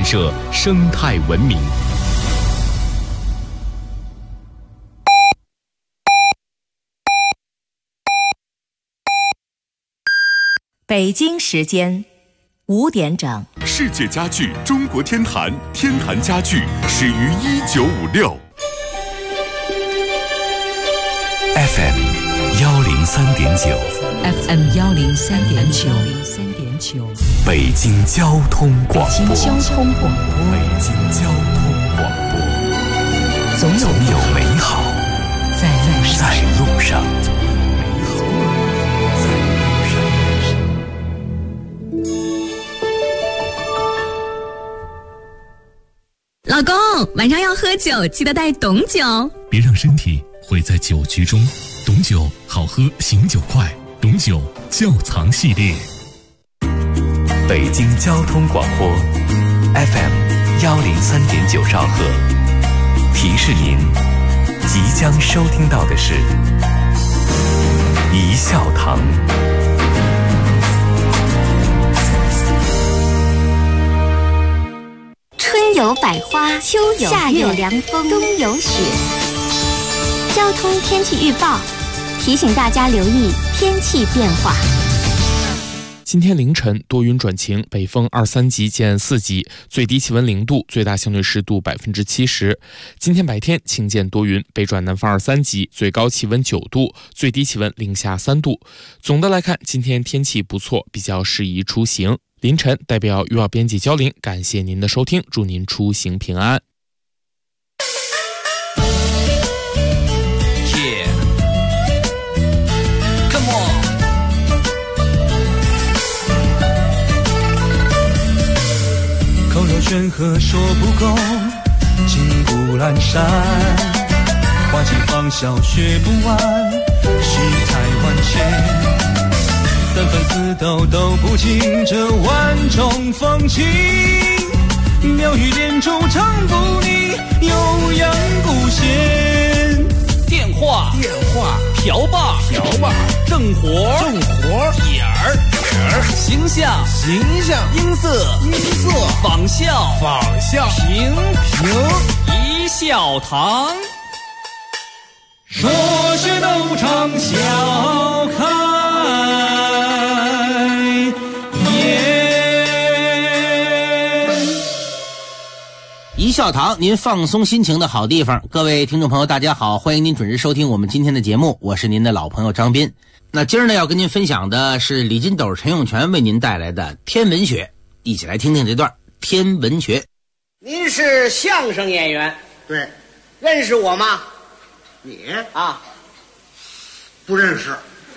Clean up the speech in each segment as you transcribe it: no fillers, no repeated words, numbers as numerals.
摄生态文明。 北京时间5点整。 世界家具中国天坛，天坛家具始于1956。 FM 103.9 FM 103.9 北京交通广播。 北京交通广播。 北京交通广播。总有美好在路上。 老公，晚上要喝酒，记得带董酒。 别让身体毁在酒局中。董酒好喝，醒酒快。董酒窖藏系列。 北京交通广播 FM 103.9兆赫。提示您，即将收听到的是一笑堂。 春有百花，秋有夏有凉风，冬有雪。交通天气预报提醒大家留意天气变化。 今天凌晨多云转晴，北风2、3级见4级，最低气温0度，最大相对湿度70%。今天白天晴见多云，北转南风2、3级，最高气温9度，最低气温零下3度。总的来看，今天天气不错，比较适宜出行。凌晨代表预报编辑焦玲，感谢您的收听，祝您出行平安。 口若悬河说不够，情不阑珊，花季芳笑学不完，世态万千。三分四斗都不尽这万种风情，妙语连珠唱不腻，悠扬不闲。 电话瓢把正活点儿形象音色仿效评一笑堂。 说是斗场笑开一笑堂，您放松心情的好地方。各位听众朋友大家好，欢迎您准时收听我们今天的节目，我是您的老朋友张斌。那今儿呢要跟您分享的是李金斗、陈永泉为您带来的天文学，一起来听听这段天文学。 您是相声演员？ 对。 认识我吗？ 你啊， 不认识。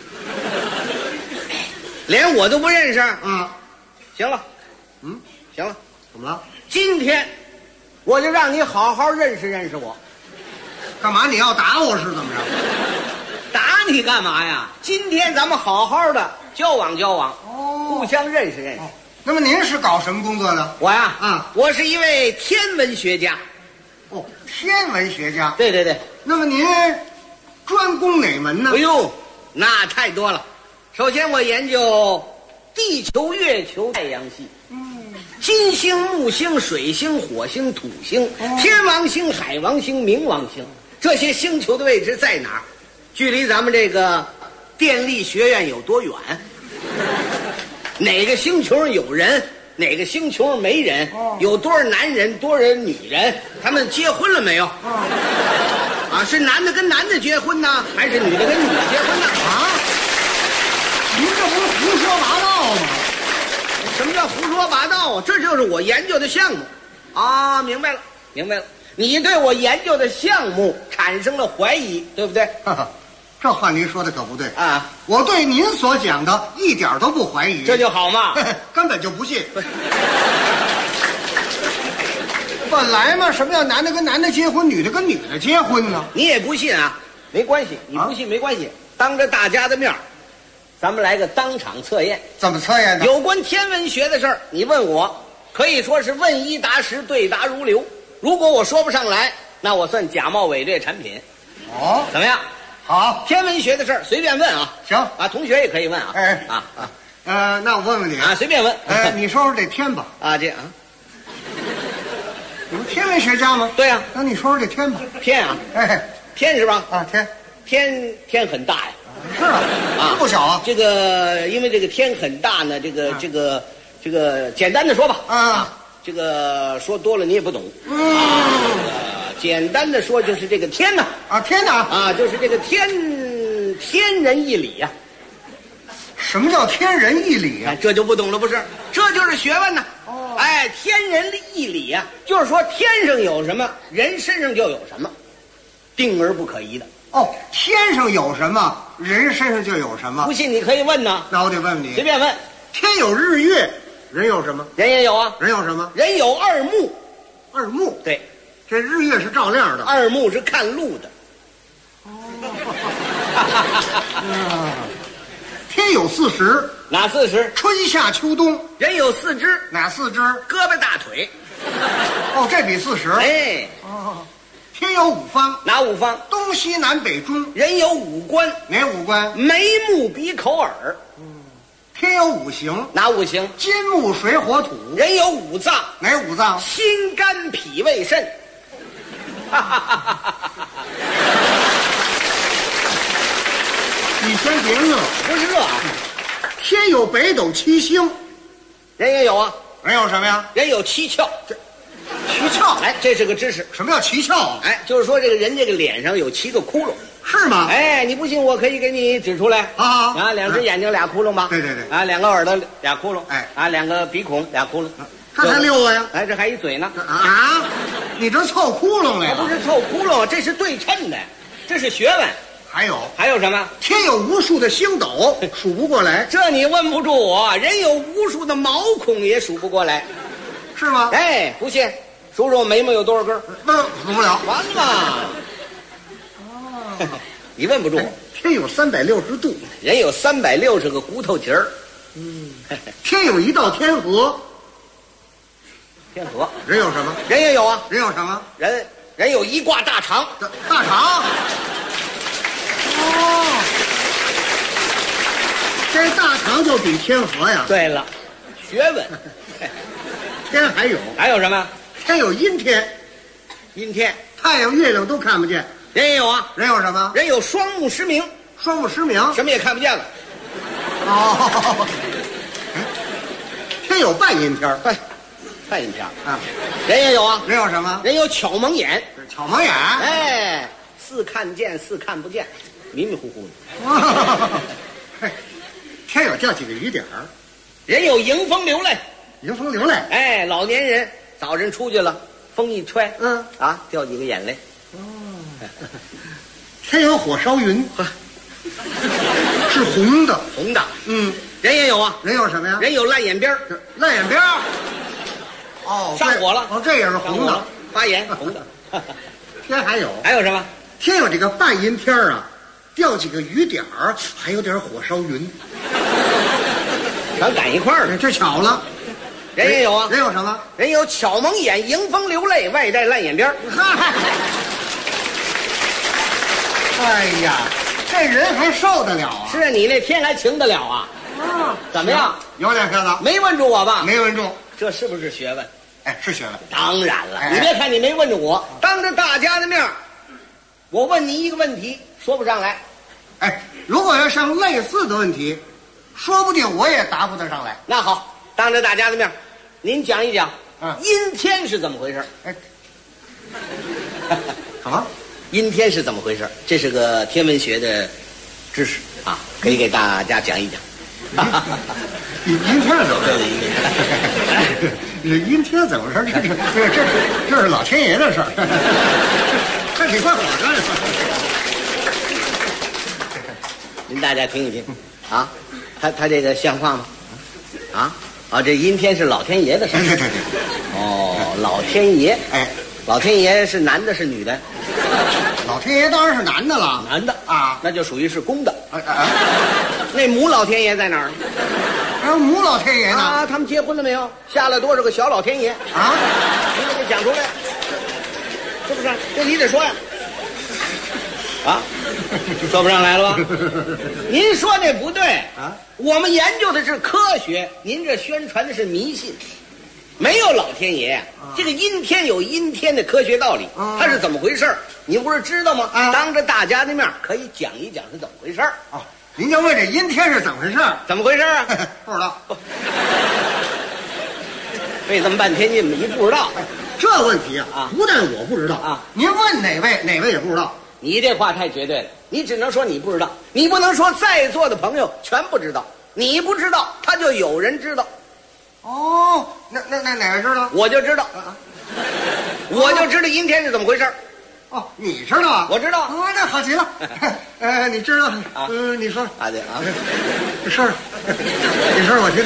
连我都不认识啊？ 行了，行了， 怎么了？ 今天我就让你好好认识认识我。 干嘛？你要打我是怎么着？ 打你干嘛呀？今天咱们好好的交往交往，互相认识认识。 那么您是搞什么工作的？ 我呀，我是一位天文学家。 哦，天文学家。 对对对。 那么您专攻哪门呢？ 哎呦，那太多了。首先我研究地球、月球、太阳系。金星、木星、水星、火星、土星、天王星、海王星、冥王星，这些星球的位置在哪儿？距离咱们这个电力学院有多远？哪个星球上有人？哪个星球上没人？有多少男人，多少女人？他们结婚了没有？啊，是男的跟男的结婚呢，还是女的跟女的结婚呢？ 啊，您这不是胡说八道吗？ 什么叫胡说八道啊？这就是我研究的项目啊！明白了，明白了。你对我研究的项目产生了怀疑，对不对？ 这话您说的可不对啊！ 我对您所讲的一点都不怀疑， 这就好嘛， 根本就不信。本来嘛，什么叫男的跟男的结婚，女的跟女的结婚呢？ 你也不信啊？没关系，你不信没关系，当着大家的面，咱们来个当场测验。 怎么测验呢？ 有关天文学的事儿，你问我，可以说是问一答十，对答如流。如果我说不上来，那我算假冒伪劣产品。 哦， 怎么样？ 好， 天文学的事儿随便问啊。 行啊，同学也可以问啊。 哎那我问问你啊，随便问。 你说说这天吧。 啊，这啊， 你不天文学家吗？ 对呀。 那你说说这天吧。 天啊， 哎， 天是吧？ 啊， 天很大呀。 是啊，这不小啊。 这个因为这个天很大呢，这个简单的说吧。啊，这个说多了你也不懂。简单的说就是这个天呐。 啊，天呐。 啊，就是这个天人一理呀。 什么叫天人一理啊？ 这就不懂了，不是？这就是学问呐。哦，哎，天人一理呀，就是说天上有什么，人身上就有什么，定而不可移的。 哦，天上有什么，人身上就有什么。 不信你可以问呐。 那我得问问你， 随便问。 天有日月，人有什么？ 人也有啊。 人有什么？ 人有二目。 二目。 对， 这日月是照亮的， 二目是看路的。 天有40， 哪40？ 春夏秋冬。 人有4肢， 哪4肢？ 胳膊大腿。 哦，这比40。 哎， 哦，天有5方， 哪5方？ 东西南北中。 人有5官， 哪5官？ 眉目鼻口耳。 天有5行， 哪5行？ 金木水火土。 人有5脏， 哪5脏？ 心肝脾胃肾。 你先别乐， 不是乐啊。 天有北斗7星， 人也有啊。 人有什么呀？ 人有7窍。 7窍， 哎，这是个知识。 什么叫7窍啊？ 哎，就是说这个人这个脸上有7个窟窿， 是吗？ 哎，你不信我可以给你指出来。 啊 ，2只眼睛俩窟窿吧？ 对对对。 啊，2个耳朵俩窟窿。 哎， 啊，2个鼻孔俩窟窿。 这才6个呀？ 哎，这还一嘴呢。 啊，你这凑窟窿来了？ 不是凑窟窿，这是对称的，这是学问。 还有什么？天有无数的星斗，数不过来。 这你问不住我，人有无数的毛孔也数不过来， 是吗？ 哎，不信，数数我眉毛有多少根？ 数不了。 完了。哦，你问不住我。 天有360度， 人有360个骨头节儿。 天有一道天河。 天河。 人有什么？ 人也有啊。 人有什么？ 人有一挂大肠。 大肠。哦，这大肠就比天河呀。 对了，学问。 天还有什么？ 天有阴天。 阴天， 太阳月亮都看不见。 人也有啊。 人有什么？ 人有双目失明。 双目失明， 什么也看不见了。 哦，天有半阴天。 半阴天啊。 人也有啊。 人有什么？ 人有巧蒙眼。 巧蒙眼。 哎，似看见似看不见，迷迷糊糊的。 天有掉几个雨点儿。 人有迎风流泪。 迎风流泪。 哎，老年人早晨出去了，风一吹，掉几个眼泪。 哦。天有火烧云。是红的。 红的。人也有啊。 人有什么呀？ 人有烂眼边儿。 烂眼边儿。哦， 上火了。 哦，这也是红的。 发炎，红的。 天还有什么？ 天有这个半阴天啊，掉几个雨点儿，还有点火烧云， 全赶一块儿了。 这巧了。 人也有啊。 人有什么？ 人有巧蒙眼，迎风流泪，外带烂眼边儿。 哎呀，这人还受得了啊？ 是啊，你那天还晴得了啊？怎么样？ 有点片子。 没问住我吧？ 没问住。 这是不是学问？ 哎，是学问。 当然了，你别看你没问住我，当着大家的面，我问你一个问题，说不上来。 哎，如果要像类似的问题，说不定我也答不得上来。 那好，当着大家的面，您讲一讲，阴天是怎么回事？ 哎，什么？ 阴天是怎么回事？这是个天文学的知识啊，可以给大家讲一讲。 阴天怎么回事？阴天怎么回事？这是老天爷的事儿。这你快火干什么？ 您大家听一听啊，他这个像话吗？这阴天是老天爷的事儿。 对。 哦，老天爷。 哎， 老天爷是男的是女的？ 老天爷当然是男的了。 男的啊， 那就属于是公的。那母老天爷在哪儿？ 母老天爷呢？ 他们结婚了没有？下了多少个小老天爷？你得给讲出来，是不是？这你得说呀。说不上来了吧？您说这不对啊！我们研究的是科学，您这宣传的是迷信。 没有老天爷这个阴天有阴天的科学道理，它是怎么回事你不是知道吗？当着大家的面可以讲一讲是怎么回事您就问这阴天是怎么回事？ 怎么回事啊？ 不知道。 费这么半天劲，你不知道？ 这问题不但我不知道您问哪位也不知道。 你这话太绝对了，你只能说你不知道，你不能说在座的朋友全不知道。你不知道，他就有人知道。 哦，那哪位知道？ 我就知道，我就知道阴天是怎么回事。 哦，你知道啊？ 我知道。 那好极了。你知道？你说对啊， 这事儿，你说我听听。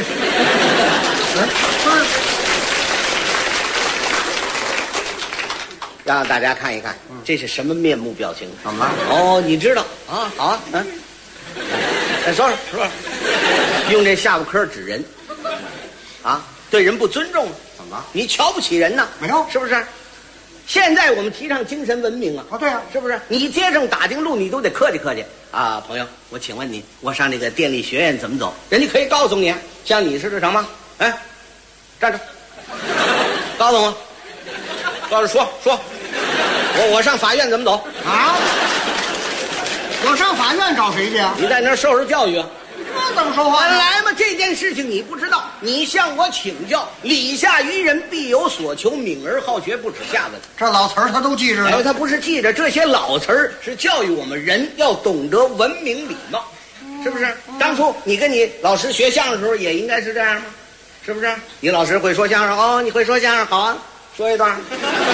让大家看一看，这是什么面目表情？ 怎么了？ 哦，你知道啊？好啊，再说说，用这下巴颏指人，对人不尊重， 怎么了？ 你瞧不起人呢？ 没有， 是不是？现在我们提倡精神文明对啊， 是不是？你街上打听路，你都得客气客气朋友，我请问你，我上这个电力学院怎么走？人家可以告诉你，像你是什么？站着，告诉我，说，我上法院怎么走我上法院找谁去你在那儿受教育那怎么说话？ 本来嘛，这件事情你不知道，你向我请教。礼下于人，必有所求，敏而好学，不耻下问。 这老词儿他都记着了。 他不是记着，这些老词儿是教育我们人要懂得文明礼貌，是不是？当初你跟你老师学相声的时候，也应该是这样吗？是不是？你老师会说相声你会说相声，好啊，说一段，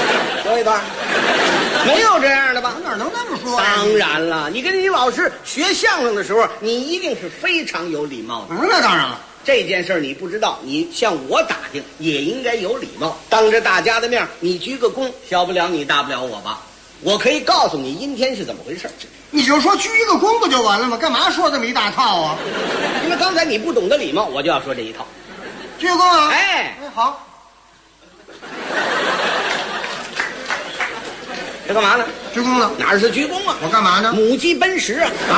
没有这样的吧？ 哪能那么说当然了，你跟你老师学相声的时候，你一定是非常有礼貌的。 那当然了， 这件事你不知道，你向我打听也应该有礼貌。当着大家的面，你鞠个躬，小不了你，大不了我吧。我可以告诉你阴天是怎么回事。 你就说鞠一个躬不就完了吗？干嘛说这么一大套啊？ 因为刚才你不懂得礼貌，我就要说这一套。 鞠躬啊！好。 这干嘛呢？ 鞠躬了。 哪是鞠躬啊？ 我干嘛呢？ 母鸡奔食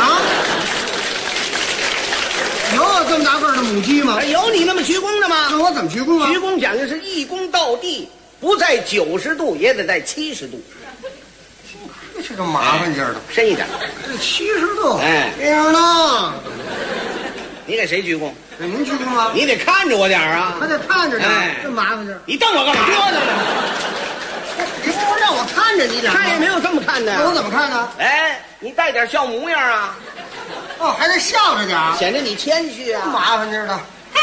有这么大个的母鸡吗？ 有你那么鞠躬的吗？ 那我怎么鞠躬鞠躬讲究是一躬到地，不在90度也得在70度。 这个麻烦劲儿的， 深一点。 这70度。 样呢？ 你给谁鞠躬？ 给您鞠躬吗？ 你得看着我点啊！ 还得看着点，这麻烦劲儿。 你瞪我干嘛？ 你不是让我看着你点吗？ 看也没有这么看的。 我怎么看呢？ 你带点笑模样啊！ 还得笑着点， 显得你谦虚啊！ 麻烦劲儿的。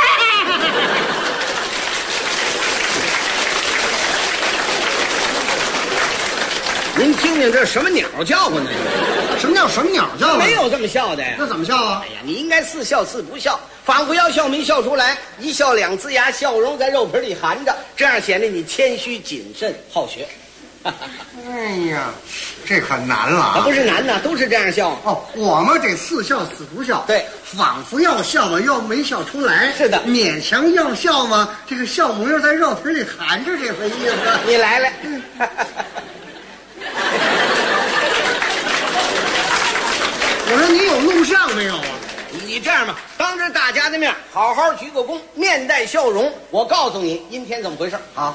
您听听这什么鸟叫唤呢？ 什么叫什么鸟叫唤？ 没有这么笑的呀！ 那怎么笑啊？ 你应该似笑似不笑，仿佛要笑没笑出来，一笑两呲牙，笑容在肉皮里含着，这样显得你谦虚谨慎好学。 哎呀，这可难了不是难呐，都是这样笑。 我们得似笑似不笑。 对， 仿佛要笑嘛，要没笑出来。 是的， 勉强要笑嘛，这个笑模样在肉皮里含着，这回意思。 你来了。 我说你有录像没有啊？ 你这样吧，当着大家的面好好鞠个躬，面带笑容。我告诉你阴天怎么回事。 好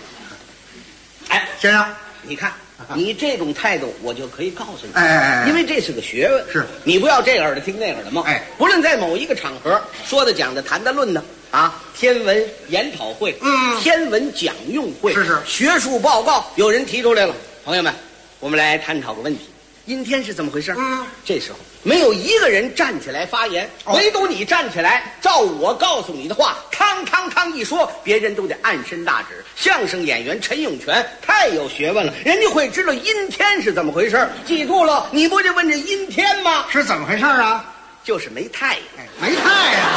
先生，你看你这种态度，我就可以告诉你。因为这是个学问。 是你不要这耳朵听那耳朵冒。不论在某一个场合说的、讲的、谈的、论的天文研讨会，天文讲用会， 是学术报告，有人提出来了，朋友们，我们来探讨个问题。阴天是怎么回事？这时候没有一个人站起来发言，唯独你站起来，照我告诉你的话，康康康一说，别人都得暗伸大指。相声演员陈永泉太有学问了，人家会知道阴天是怎么回事。记住了，你不就问这阴天吗？ 是怎么回事啊？ 就是没太阳。 没太阳。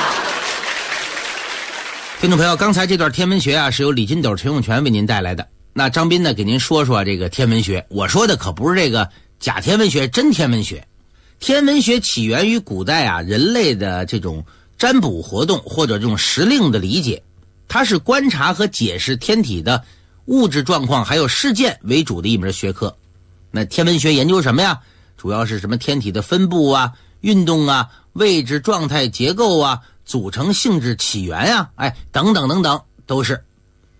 听众朋友，刚才这段天文学是由李金斗、陈永泉为您带来的。那张斌呢，给您说说这个天文学。我说的可不是这个假天文学，真天文学。天文学起源于古代人类的这种占卜活动或者这种时令的理解，它是观察和解释天体的物质状况还有事件为主的一门学科。那天文学研究什么呀？主要是什么天体的分布运动位置、状态、结构组成、性质、起源等等等等都是。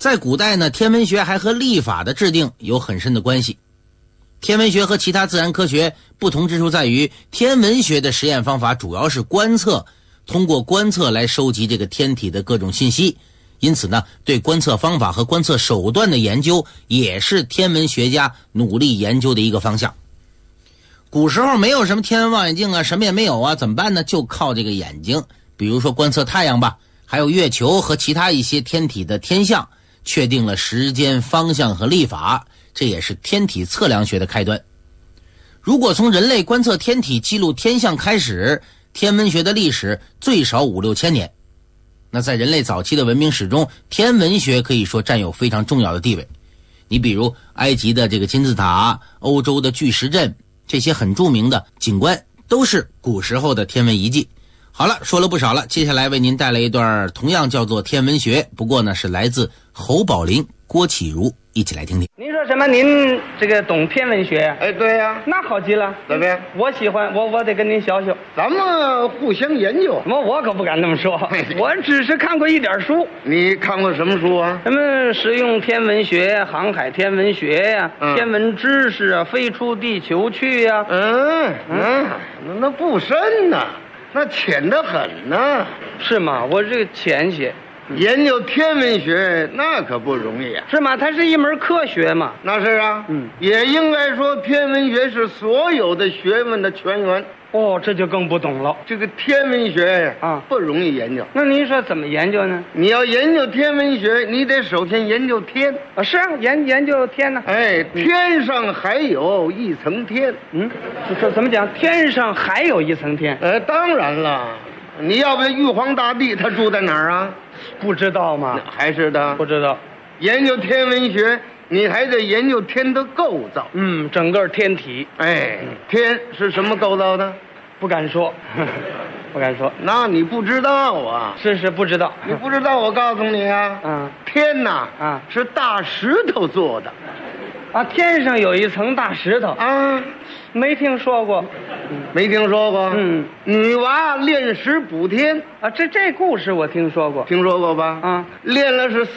在古代呢，天文学还和历法的制定有很深的关系。天文学和其他自然科学不同之处在于，天文学的实验方法主要是观测，通过观测来收集这个天体的各种信息，因此呢，对观测方法和观测手段的研究也是天文学家努力研究的一个方向。古时候没有什么天文望远镜啊，什么也没有啊，怎么办呢？就靠这个眼睛，比如说观测太阳吧，还有月球和其他一些天体的天象，确定了时间、方向和历法，这也是天体测量学的开端。如果从人类观测天体、记录天象开始，天文学的历史最少5、6千年。那在人类早期的文明史中，天文学可以说占有非常重要的地位。你比如埃及的这个金字塔、欧洲的巨石阵，这些很著名的景观都是古时候的天文遗迹。好了，说了不少了，接下来为您带来一段同样叫做天文学，不过呢是来自侯宝林、郭启儒，一起来听听。 您说什么？您这个懂天文学呀？ 哎，对呀， 那好极了。 怎么样？ 我喜欢，我得跟您学学。 咱们互相研究。 我可不敢那么说，我只是看过一点书。 你看过什么书啊？ 什么实用天文学、航海天文学呀、天文知识啊，飞出地球去呀。 那不深呐，那浅得很呐。 是吗？我这个浅些。 研究天文学那可不容易啊。 是吗？它是一门科学嘛。 那是啊。也应该说天文学是所有的学问的泉源。 哦，这就更不懂了。 这个天文学不容易研究。 那您说怎么研究呢？ 你要研究天文学，你得首先研究天啊。是啊，研究天呢。 哎，天上还有一层天。 这怎么讲？天上还有一层天？ 当然了。你要问玉皇大帝他住在哪儿啊？ 不知道吗？ 还是的， 不知道。 研究天文学，你还得研究天的构造。 整个天体。 哎，天是什么构造的？ 不敢说，不敢说。 那你不知道啊？ 是不知道。 你不知道，我告诉你啊。天呐，是大石头做的。 啊，天上有一层大石头啊。 没听说过。 没听说过。女娃炼石补天啊，这故事我听说过。 听说过吧？炼了是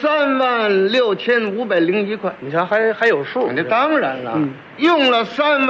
36501块。 你瞧还有数。 那当然了。用了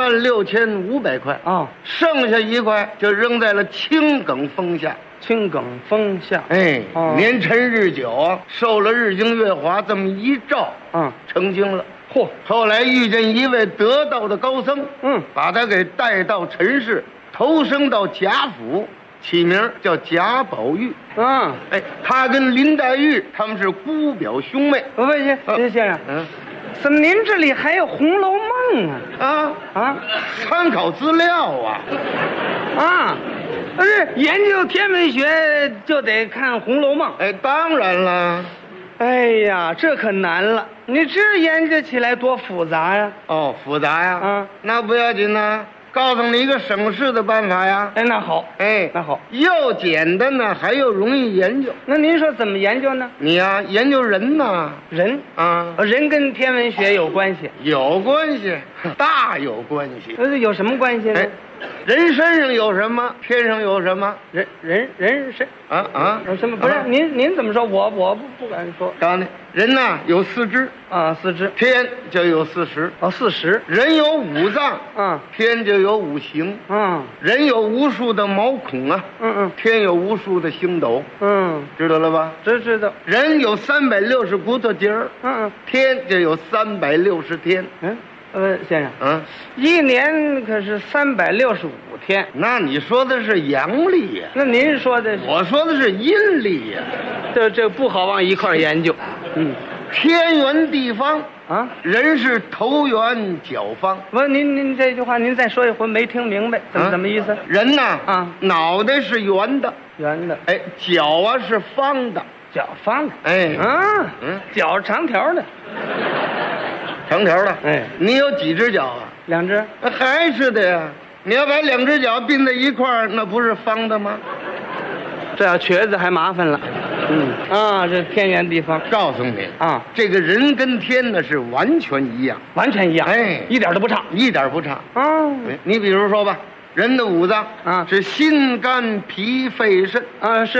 36500块啊， 剩下1块就扔在了青埂峰下。 青埂峰下。 哎，年沉日久啊，受了日精月华这么一照，成精了。后来遇见一位得道的高僧，把他给带到尘世，投生到贾府，起名叫贾宝玉。哎，他跟林黛玉他们是姑表兄妹。 不行，先生，怎么您这里还有《红楼梦》啊？ 参考资料啊。 不是研究天文学就得看《红楼梦》。 哎，当然了。 哎呀，这可难了！你这研究起来多复杂呀！ 复杂呀！那不要紧呐，告诉你一个省事的办法呀！ 哎，那好，那好， 又简单呢，还又容易研究。 那您说怎么研究呢？ 你呀，研究人呐， 人人跟天文学有关系？ 有关系，大有关系。 有什么关系呢？ 人身上有什么，天上有什么？ 人身有什么？不是您怎么说？我不敢说。 告诉你，人呐有4肢 ，4肢， 天就有40。 40。 人有5脏，天就有5行。人有无数的毛孔啊，天有无数的星斗。知道了吧？ 知道。 人有360骨头节儿，天就有360天。 先生，一年可是365天。 那你说的是阳历呀？ 那您说的是？ 我说的是阴历呀。 这不好往一块研究。 天圆地方啊，人是头圆脚方。 不是您这句话您再说一回，没听明白，怎么意思？ 人呐脑袋是圆的，哎，脚啊是方的， 脚方的， 哎， 脚长条的。 长条的， 哎， 你有几只脚啊 ？2只， 还是的呀。你要把2只脚并在一块儿，那不是方的吗？ 这要瘸子还麻烦了。这天圆地方。 告诉你这个人跟天呢是完全一样， 完全一样， 哎， 一点都不差， 一点不差。你比如说吧，人的5脏是心肝脾肺肾是啊。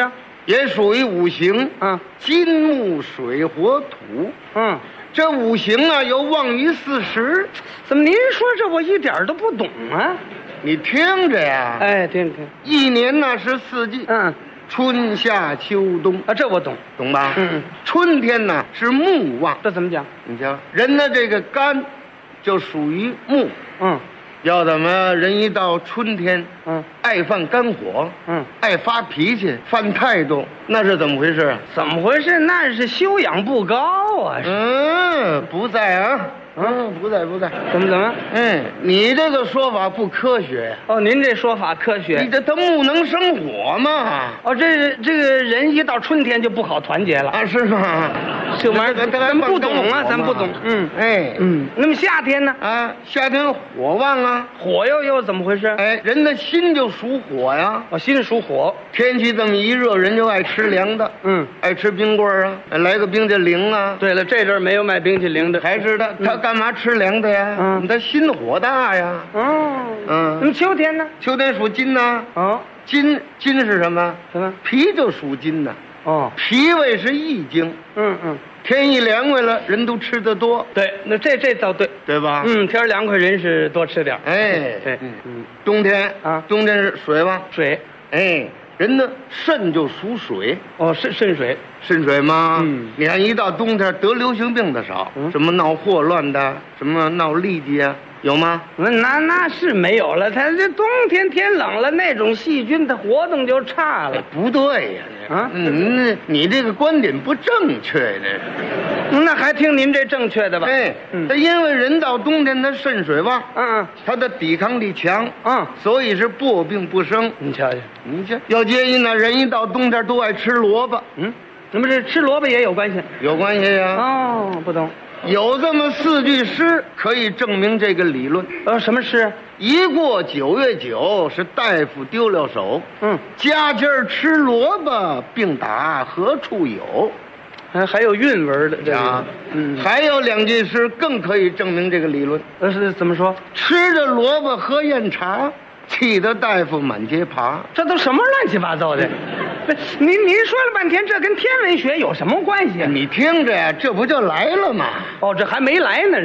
也属于五行。金木水火土。这五行啊，有旺于40。 怎么您说这我一点都不懂啊？ 你听着呀。 哎，听。 一年呢是4季。春夏秋冬啊，这我懂， 懂吧？春天呢是木旺， 这怎么讲？ 你瞧，人的这个肝就属于木。要怎么人一到春天，爱犯肝火，爱发脾气，犯态度，那是怎么回事？ 怎么回事？那是修养不高啊！ 不在啊。不在。 怎么？ 你这个说法不科学。 哦，您这说法科学。 你这它木能生火嘛？ 哦，这个人一到春天就不好团结了啊？ 是吗？ 这玩意儿咱不懂啊，咱不懂。那么夏天呢？ 夏天火旺啊， 火又怎么回事？ 人的心就属火呀。 心属火， 天气这么一热，人就爱吃凉的。爱吃冰棍啊，来个冰淇淋啊。 对了，这阵没有卖冰淇淋的， 还是的。他干嘛吃凉的呀？他心火大呀。 那么秋天呢？ 秋天属金呐。金是什么？脾就属金呐。脾胃是易经。天一凉快了，人都吃得多。 对，那这倒对， 对吧？ 天凉快，人是多吃点。 对。冬天冬天是水吧？ 水。 人的肾就属水。肾水吗？你看一到冬天得流行病的少，什么闹霍乱的，什么闹痢疾啊，有吗？ 那是没有了。它这冬天天冷了，那种细菌它活动就差了。 不对呀，你这个观点不正确，这是。 那还听您这正确的吧？ 他因为人到冬天他肾水旺，他的抵抗力强，所以是薄病不生。 你瞧瞧， 要建议呢，人一到冬天都爱吃萝卜。 那么这吃萝卜也有关系？ 有关系呀。 不懂。 有这么4句诗可以证明这个理论。 什么诗？ 一过9月9，是大夫丢了手。家家吃萝卜，病打何处有？ 还有韵文的这个。还有2句诗更可以证明这个理论。 是怎么说？ 吃着萝卜喝燕茶，气得大夫满街爬。 这都什么乱七八糟的？您说了半天，这跟天文学有什么关系啊？ 你听着呀，这不就来了吗？ 这还没来呢，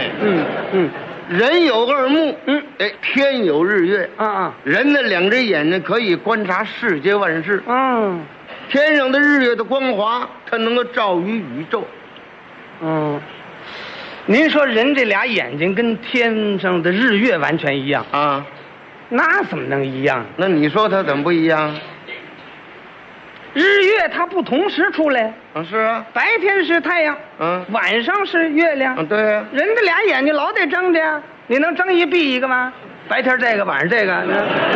人有2目，天有日月，人的2只眼睛可以观察世界万事，天上的日月的光华，它能够照于宇宙。 您说人这俩眼睛跟天上的日月完全一样啊？ 那怎么能一样？ 那你说它怎么不一样？ 日月它不同时出来。 是啊， 白天是太阳，晚上是月亮。 对啊， 人的俩眼睛老得睁着呀，你能睁一闭一个吗？白天这个，晚上这个，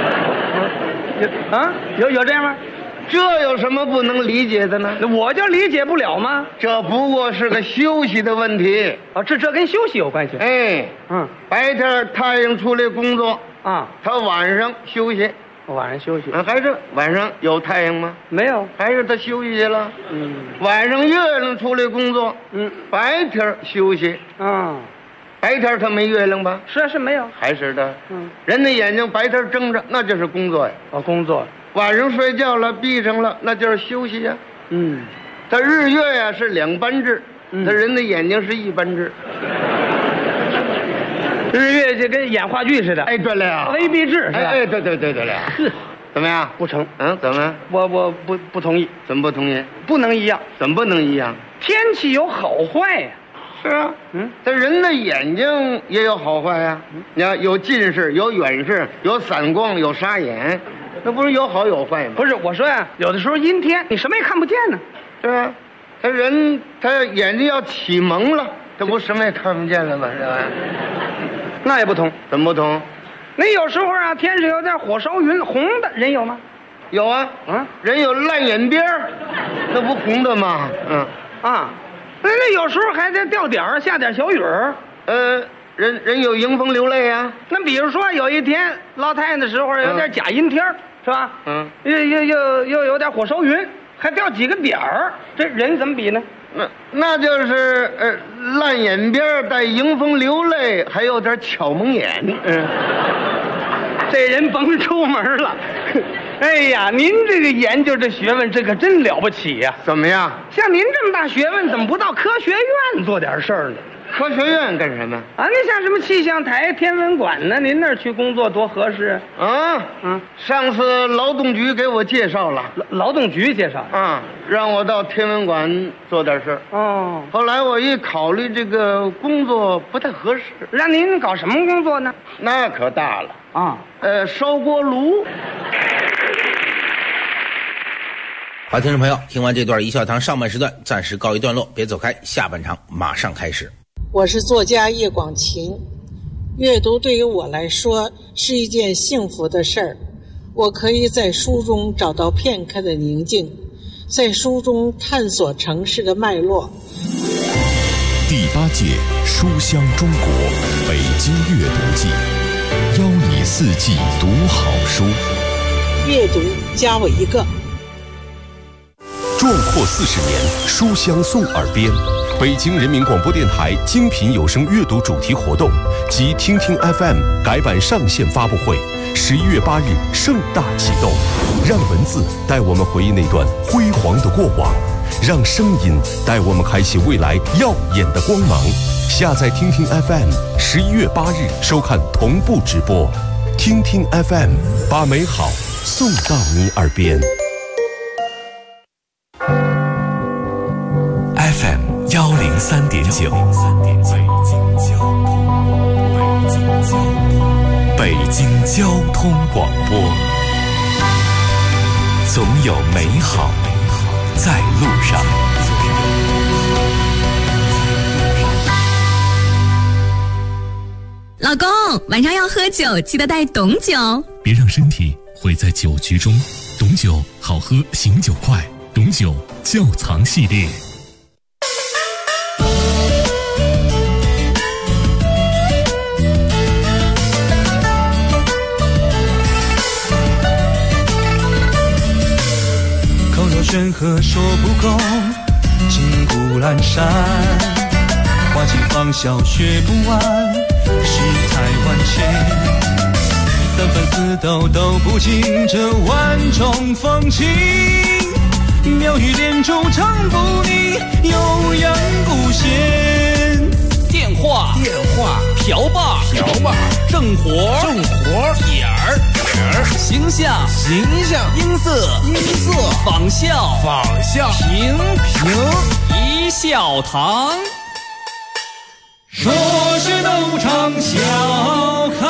有这样吗？ 这有什么不能理解的呢？ 我就理解不了吗？ 这不过是个休息的问题。 这跟休息有关系。 白天太阳出来工作他晚上休息。 晚上休息还是晚上有太阳吗？ 没有， 还是他休息去了。晚上月亮出来工作，白天休息。白天他没月亮吧？ 是没有， 还是的。人的眼睛白天睁着，那就是工作呀。 工作。 晚上睡觉了，闭上了，那就是休息呀。他日月呀是2班制，他人的眼睛是1班制。 日月就跟演话剧似的。 对了呀 ，A B 制是吧？ 对了。怎么样？ 不成。 怎么？ 我不同意。 怎么不同意？ 不能一样。 怎么不能一样？ 天气有好坏呀。 是啊。但人的眼睛也有好坏呀。你看，有近视，有远视，有散光，有沙眼，那不是有好有坏吗？ 不是，我说呀，有的时候阴天，你什么也看不见呢。 是吧？他眼睛要起蒙了，他不什么也看不见了吗？是吧？ 那也不同。 怎么不同？ 那有时候啊，天上有点火烧云，红的人有吗？ 有啊。人有烂眼边儿，那不红的吗？ 那有时候还在掉点儿，下点小雨儿。 人有迎风流泪啊。 那比如说有一天捞太阳的时候，有点假阴天，是吧？又有点火烧云，还掉几个点儿，这人怎么比呢？ 那就是烂眼边带迎风流泪，还有点巧蒙眼。 这人甭出门了。 哎呀，您这个研究这学问，这可真了不起呀！ 怎么样？ 像您这么大学问，怎么不到科学院做点事儿呢？ 科学院干什么啊？那像什么气象台、天文馆呢？您那儿去工作多合适啊！上次劳动局给我介绍了， 劳动局介绍啊，让我到天文馆做点事儿。 哦， 后来我一考虑，这个工作不太合适， 让您搞什么工作呢？ 那可大了啊！ 烧锅炉。 好，听众朋友，听完这段一笑堂上半时段暂时告一段落，别走开，下半场马上开始。 我是作家叶广晴，阅读对于我来说是一件幸福的事儿。我可以在书中找到片刻的宁静，在书中探索城市的脉络。 第8届书香中国北京阅读季，邀你4季读好书。 阅读加我一个。 壮阔40年，书香送耳边。北京人民广播电台精品有声阅读主题活动及听听 FM 改版上线发布会，11月8日盛大启动。让文字带我们回忆那段辉煌的过往，让声音带我们开启未来耀眼的光芒。下载听听 FM，11月8日收看同步直播。听听 FM， 把美好送到你耳边。 FM 103.9，北京交通广播，总有美好在路上。 老公，晚上要喝酒，记得带董酒， 别让身体毁在酒局中。董酒好喝，醒酒快。董酒窖藏系列。 口若悬河说不够，金谷阑珊，花期芳笑学不完，世态万千，三番四斗都不尽这万种风情，妙语连珠唱不腻，悠扬不闲。 电话瓢把正活点儿形象音色仿效评一笑堂。 说是斗场笑开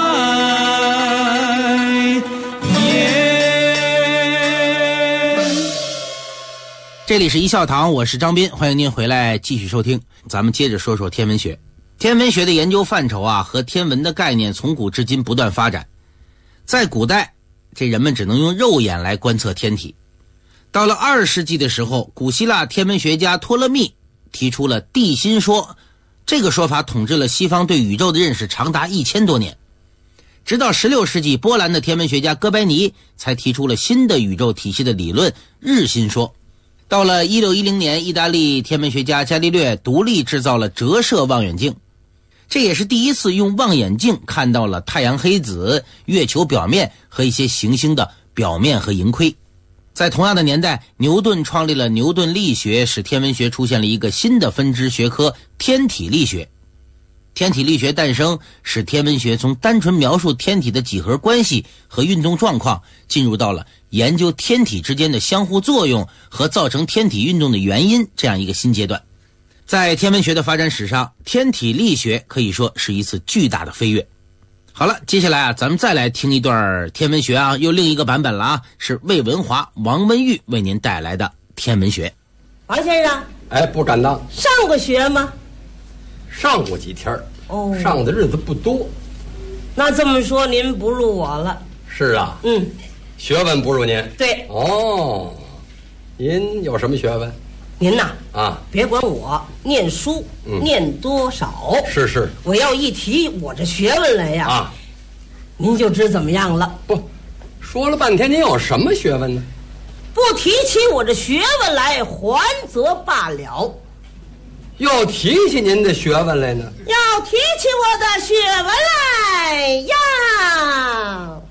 这里是一笑堂，我是张斌，欢迎您回来继续收听。咱们接着说说天文学。天文学的研究范畴啊，和天文的概念从古至今不断发展。在古代，这人们只能用肉眼来观测天体。到了20世纪的时候，古希腊天文学家托勒密提出了地心说，这个说法统治了西方对宇宙的认识长达1000多年。直到16世纪，波兰的天文学家哥白尼才提出了新的宇宙体系的理论日心说。到了1610年，意大利天文学家伽利略独立制造了折射望远镜，这也是第一次用望远镜看到了太阳黑子、月球表面和一些行星的表面和盈亏。在同样的年代，牛顿创立了牛顿力学，使天文学出现了一个新的分支学科——天体力学。天体力学诞生，使天文学从单纯描述天体的几何关系和运动状况，进入到了研究天体之间的相互作用和造成天体运动的原因这样一个新阶段。在天文学的发展史上，天体力学可以说是一次巨大的飞跃。好了，接下来啊，咱们再来听一段天文学啊，又另一个版本了啊，是魏文华、王文玉为您带来的天文学。 王先生， 哎，不敢当。 上过学吗？ 上过几天上的日子不多。 那这么说，您不如我了。 是啊，学问不如您。 对。 哦，您有什么学问？ 您呐，别管我念书，念多少。 是。 我要一提我这学问来呀，您就知怎么样了。 不，说了半天，您有什么学问呢？ 不提起我这学问来，还则罢了。 要提起您的学问来呢？ 要提起我的学问来呀，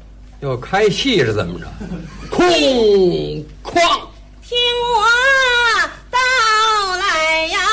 要开戏是怎么着？空哐！ 听我道来呀！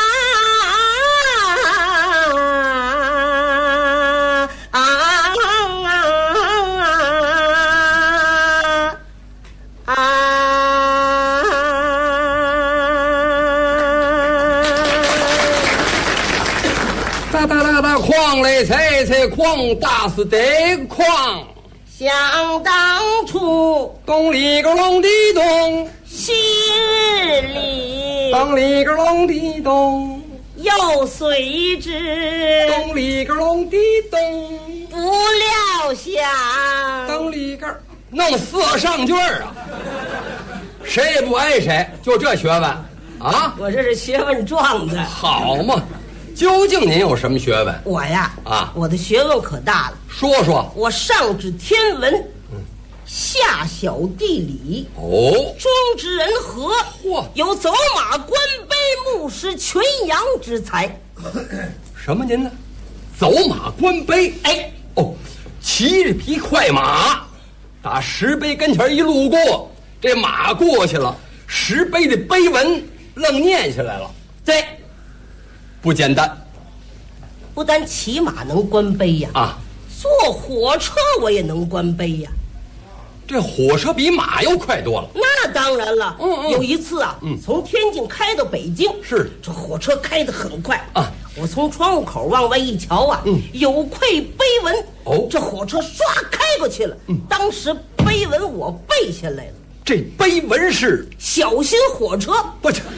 哒哒哒哒哐嘞，踩踩哐，打死得哐。 想当初， 东里个隆的东， 昔日里， 东里个隆的东， 又随之， 东里个隆的东， 不料想， 东里个弄4上句啊，谁也不挨谁，就这学问啊！ 我这是学问状子。 好嘛，究竟您有什么学问？ 我呀，我的学问可大了。 说说。 我上知天文，下晓地理，中知人和，有走马观碑牧师群羊之才。 什么您呢？走马观碑？ 哎， 骑着匹快马，打石碑跟前一路过，这马过去了，石碑的碑文愣念下来了。 对， 不简单。 不但骑马能观碑呀，坐火车我也能观碑呀。 这火车比马要快多了。 那当然了。有一次啊，从天津开到北京， 是这火车开得很快啊。我从窗户口往外一瞧啊，有块碑文，这火车唰开过去了。当时碑文我背下来了。 这碑文是小心火车。 不是。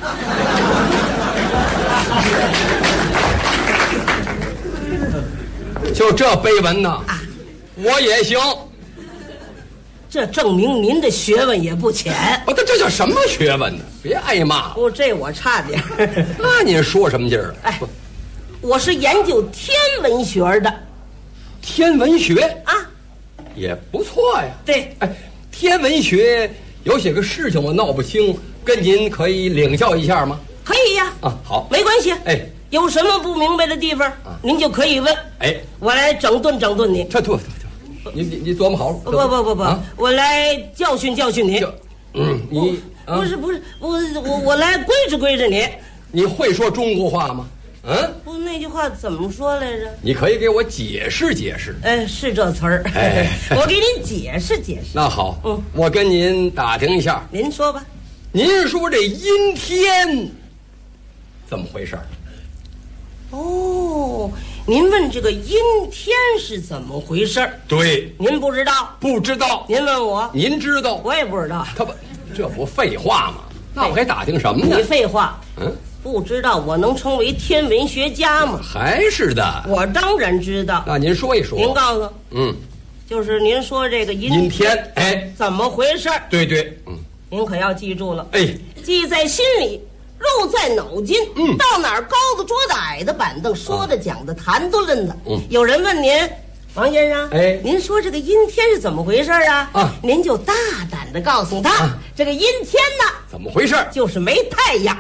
就这碑文呢，我也行。 这证明您的学问也不浅。 这叫什么学问呢？别挨骂。 这我差点。 那您说什么劲儿？ 我是研究天文学的。 天文学啊， 也不错呀。 对， 天文学有些个事情我闹不清，跟您可以领教一下吗？ 可以呀。 好， 没关系。有什么不明白的地方，您就可以问。我来整顿整顿你。 你琢磨好了。 不，我来教训教训你。 你不是我来规制规制你。 你会说中国话吗？ 不，那句话怎么说来着？ 你可以给我解释解释。 是这词儿。我给您解释解释。 那好，我跟您打听一下。 您说吧。 您说这阴天怎么回事？ 您问这个阴天是怎么回事？ 对， 您不知道？ 不知道。 您问我， 您知道？ 我也不知道。 这不废话吗？那我还打听什么呢？ 你废话。不知道我能成为天文学家吗？ 还是的。 我当然知道。 那您说一说。 您告诉。就是您说这个阴天，怎么回事？ 对。 您可要记住了。记在心里。入在脑筋，到哪儿高的桌子矮的板凳，说的讲的谈的论的。有人问您，王先生，您说这个阴天是怎么回事啊？您就大胆的告诉他，这个阴天呢， 怎么回事？ 就是没太阳。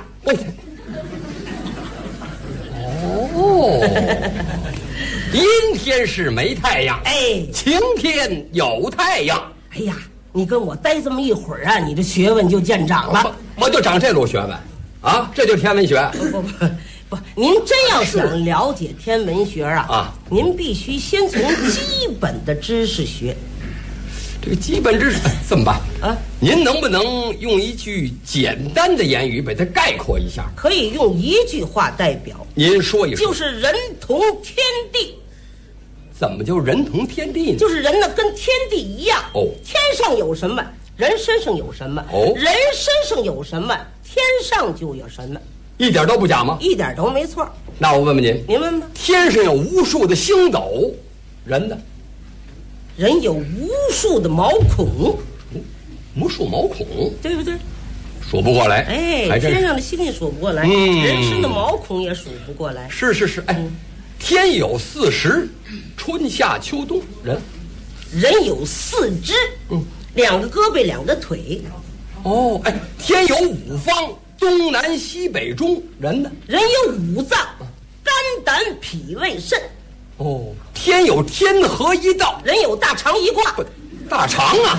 阴天是没太阳，晴天有太阳。 哎呀，你跟我待这么一会儿啊，你这学问就见长了。 我就长这路学问。这就是天文学。 不，您真要想了解天文学您必须先从基本的知识学。 这个基本知识这么办您能不能用一句简单的言语把它概括一下？ 可以用一句话代表。 您说一说。 就是人同天地。 怎么就人同天地呢？ 就是人呢跟天地一样。天上有什么，人身上有什么。人身上有什么，天上就有什么。 一点都不假吗？ 一点都没错。 那我问问您， 您问吧。 天上有无数的星斗，人呢？ 人有无数的毛孔。 无数毛孔， 对不对？ 数不过来。 天上的星星数不过来，人身的毛孔也数不过来。 是。天有40，春夏秋冬。 人有4肢，2个胳膊2个腿。 天有5方，东南西北中。人呢？ 人有5脏，肝胆脾胃肾。 天有天河一道， 人有大肠一卦。 大肠啊。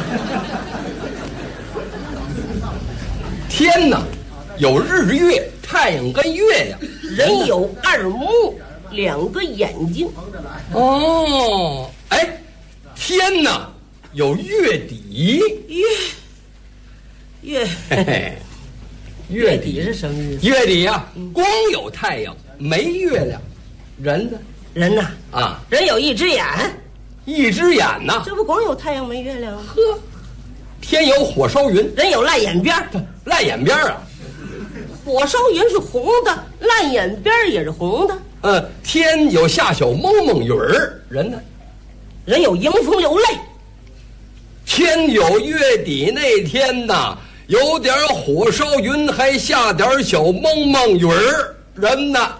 天哪，有日月、太阳跟月亮。 人有2目2个眼睛。 哦，哎，天哪，有月底。 月底是什么意思？ 月底呀，光有太阳没月亮。人呢？ 人呐啊， 人有1只眼。 1只眼呐， 这不光有太阳没月亮吗？ 呵，天有火烧云， 人有烂眼边儿。 烂眼边啊， 火烧云是红的，烂眼边儿也是红的。 天有下小蒙蒙雨儿，人呢？ 人有迎风流泪。 天有月底那天呐，有点火烧云，还下点小蒙蒙雨儿，人呢？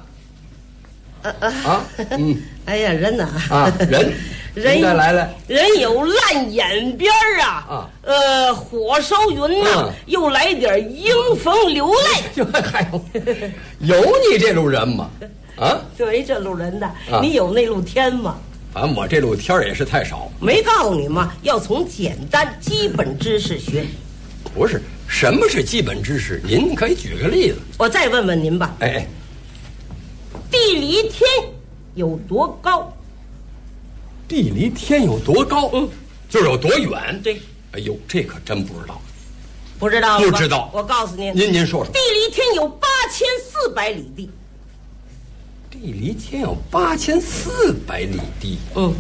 哎呀，人呐人再来， 人有烂眼边儿啊，火烧云呐，又来点迎风流泪。 还有你这路人吗？啊， 没这路人的，你有那路天吗？ 反正我这路天也是太少。 没告诉你吗？要从简单基本知识学。 不是，什么是基本知识？您可以举个例子。 我再问问您吧。 哎， 地离天有多高？ 地离天有多高？就是有多远。 对。 哎呦，这可真不知道。 不知道？ 不知道。 我告诉您。 您说说。 地离天有8400里地。 地离天有8400里地。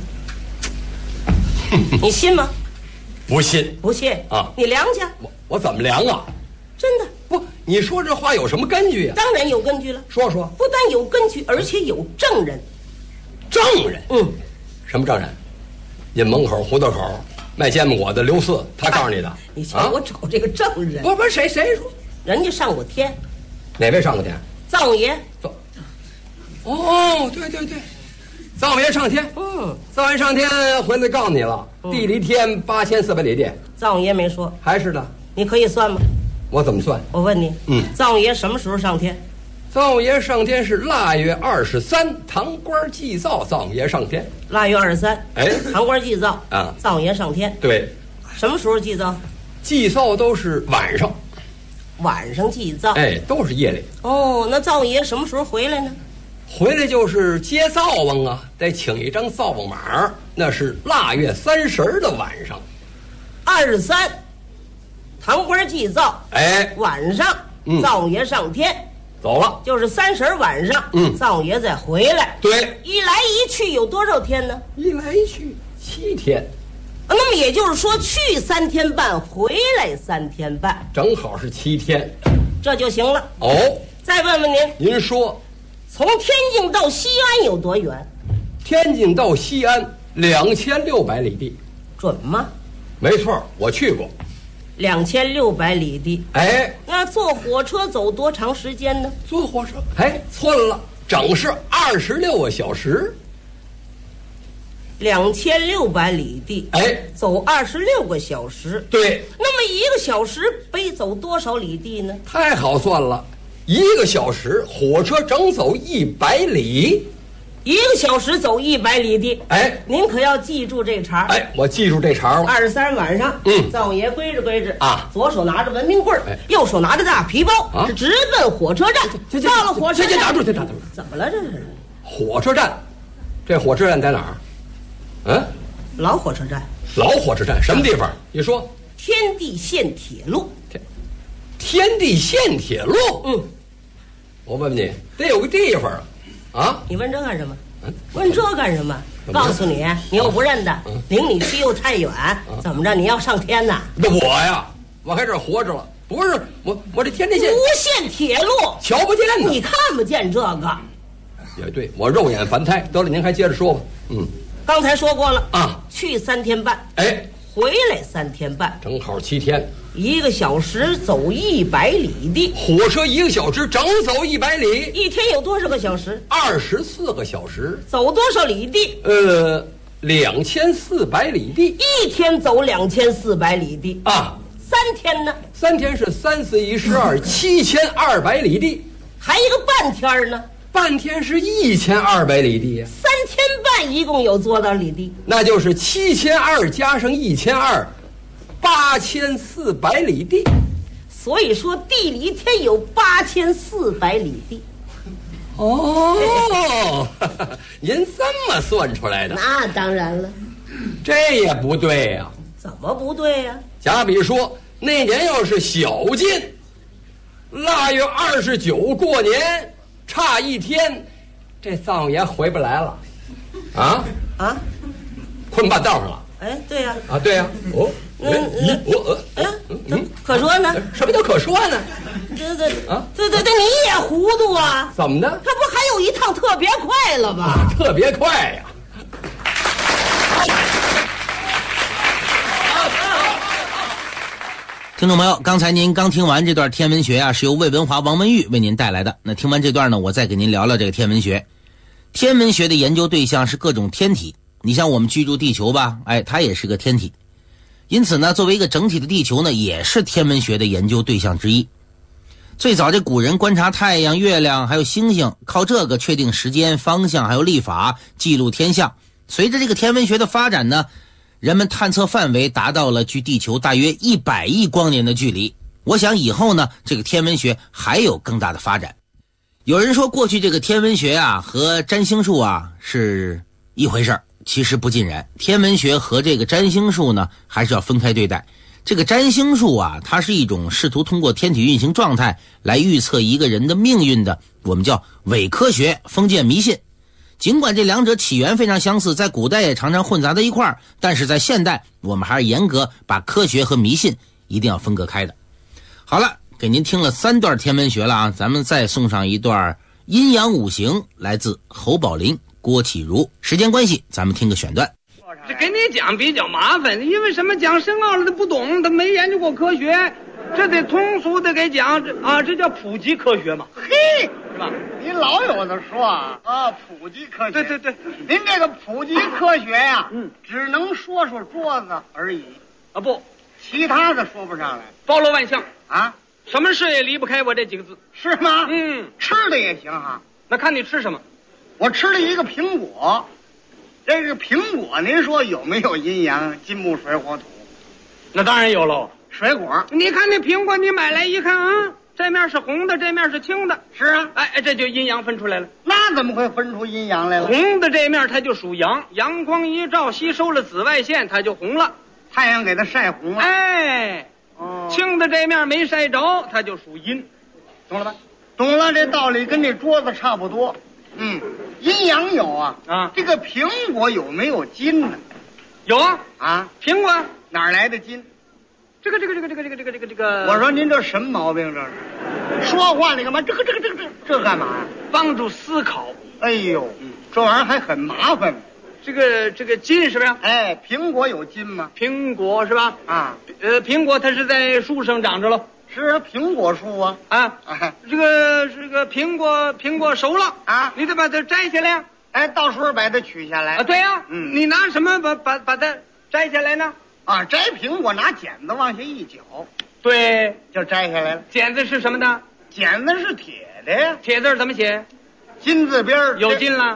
你信吗？ 不信。 不信啊？ 你量去。 我怎么量啊？ 真的不？你说这话有什么根据啊？ 当然有根据了。 说说。 不但有根据，而且有证人。 证人？什么证人？你门口胡同口卖煎饼果子刘四，他告诉你的。 你瞧我找这个证人。 不，谁说？ 人家上过天。 哪位上过天？ 灶王爷。 哦，对，灶王爷上天。灶王爷上天回来告诉你了，地离天8400里地。 灶王爷没说。 还是的。 你可以算吗？ 我怎么算？ 我问你，灶王爷什么时候上天？ 灶王爷上天是腊月23，堂官祭灶，灶王爷上天。 腊月23，堂官祭灶啊， 灶王爷上天。 对， 什么时候祭灶？ 祭灶都是晚上。 晚上祭灶？ 都是夜里。 哦，那灶王爷什么时候回来呢？ 回来就是接灶王啊，得请一张灶王马，那是腊月30的晚上。 23，堂官祭灶。晚上灶王爷上天。 走了， 就是30晚上，灶王爷再回来。 对， 一来一去有多少天呢？ 一来一去7天。 那么也就是说，去3天半，回来3天半， 正好是7天， 这就行了。 哦， 再问问您说， 从天津到西安有多远？ 天津到西安2600里地， 准吗？ 没错，我去过。 2600里地。那坐火车走多长时间呢？ 坐火车，错了，整是26个小时。 2600里地，走26个小时。 对。 那么1个小时得走多少里地呢？ 太好算了，1个小时火车整走100里。 1个小时走100里地。您可要记住这茬。 我记住这茬了。 23晚上，灶王爷归着啊， 左手拿着文明棍，右手拿着大皮包，是直奔火车站。到了火车站， 打住！ 怎么了这是？ 火车站，这火车站在哪儿？ 老火车站。 老火车站什么地方？你说。 天地线铁路。 天地线铁路。我问问你，得有个地方啊！ 你问这干什么？问这干什么？告诉你，你又不认得，离你去又太远，怎么着？你要上天呐？ 那我呀，我还这活着了。不是我这天地线无线铁路瞧不见呢， 你看不见这个。 也对，我肉眼凡胎。得了，您还接着说吧。 刚才说过了啊， 去3天半，回来3天半， 正好7天。 1个小时走100里地， 火车1个小时整走100里。 一天有多少个小时 ？24个小时。 走多少里地 ？2400里地。 一天走2400里地啊 ？3天呢 ？3天是3、4、1、12，7200里地。 还一个半天呢？ 半天是1200里地呀。 3天半看一共有多少里地？ 那就是7200加上1200，8400里地。 所以说地里一天有8400里地。 哦，您这么算出来的？ 那当然了。 这也不对呀。 怎么不对呀？ 假比说那年要是小进，腊月29过年，差一天，这藏爷回不来了。困半道上了。 哎，对呀。 对呀。 可说呢？ 什么叫可说呢？ 对，你也糊涂啊？ 怎么的？ 他不还有一趟特别快了吗？ 特别快呀！ 听众朋友，刚才您刚听完这段天文学啊，是由魏文华、王文玉为您带来的。那听完这段呢，我再给您聊聊这个天文学。天文学的研究对象是各种天体，你像我们居住地球吧，它也是个天体。因此呢，作为一个整体的地球呢，也是天文学的研究对象之一。最早这古人观察太阳、月亮还有星星，靠这个确定时间、方向还有历法，记录天象。随着这个天文学的发展呢，人们探测范围达到了距地球大约100亿光年的距离。我想以后呢，这个天文学还有更大的发展。有人说过去这个天文学啊和占星术啊是一回事儿，其实不尽然。天文学和这个占星术呢还是要分开对待。这个占星术啊，它是一种试图通过天体运行状态来预测一个人的命运的，我们叫伪科学、封建迷信。尽管这两者起源非常相似，在古代也常常混杂在一块儿，但是在现代我们还是严格把科学和迷信一定要分割开的。好了，给您听了3段天文学了啊，咱们再送上一段阴阳五行，来自侯宝林、郭启儒。时间关系，咱们听个选段。 这跟你讲比较麻烦，因为什么讲深奥了他不懂，他没研究过科学，这得通俗的给讲这叫普及科学嘛。 嘿，是吧？你老有的说普及科学。对，您这个普及科学呀，只能说说桌子而已不， 其他的说不上来， 包罗万象啊， 什么事也离不开我这几个字， 是吗？吃的也行哈。 那看你吃什么。 我吃了一个苹果。这个苹果您说有没有阴阳？金木水火土？ 那当然有喽。 水果， 你看那苹果，你买来一看啊，这面是红的，这面是青的。 是啊， 这就阴阳分出来了。 那怎么会分出阴阳来了？ 红的这面它就属阳，阳光一照吸收了紫外线，它就红了， 太阳给它晒红了。 青的这面没晒着，它就属阴， 懂了吧？懂了，这道理跟这桌子差不多。阴阳有啊，这个苹果有没有筋呢？ 有苹果哪儿来的筋？ 这个， 我说您这什么毛病？这是说话你干嘛？这干嘛呀？ 帮助思考。 哎呦，这玩意儿还很麻烦。 这个筋是不是？ 苹果有筋吗？ 苹果是吧？苹果它是在树上长着喽。 是苹果树啊！ 这个苹果熟了你得把它摘下来到时候把它取下来对呀。你拿什么把它摘下来呢？ 摘苹果拿剪子往下一绞， 对， 就摘下来了。 剪子是什么的？ 剪子是铁的呀。 铁字怎么写？ 金字边有金了。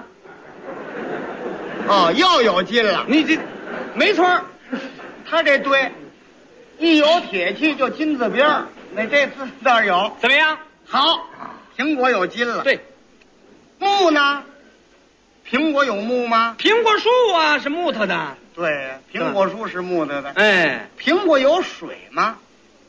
又有金了。 你这没错， 他这对，一有铁器就金字边。那这字倒是有， 怎么样？ 好，苹果有金了。 对， 木呢？苹果有木吗？ 苹果树是木头的。 对，苹果树是木头的。 苹果有水吗？